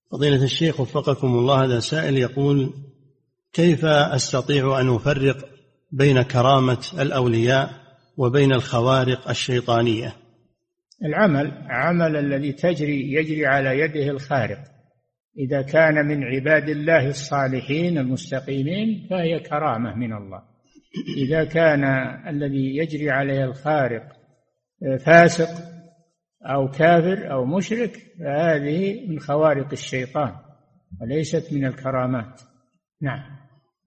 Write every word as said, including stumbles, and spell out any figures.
فضيلة الشيخ وفقكم الله، هذا سائل يقول: كيف أستطيع أن أفرق بين كرامة الأولياء وبين الخوارق الشيطانية؟ العمل عمل الذي تجري يجري على يده الخارق، إذا كان من عباد الله الصالحين المستقيمين فهي كرامة من الله. إذا كان الذي يجري عليه الخارق فاسق أو كافر أو مشرك فهذه من خوارق الشيطان وليست من الكرامات. نعم.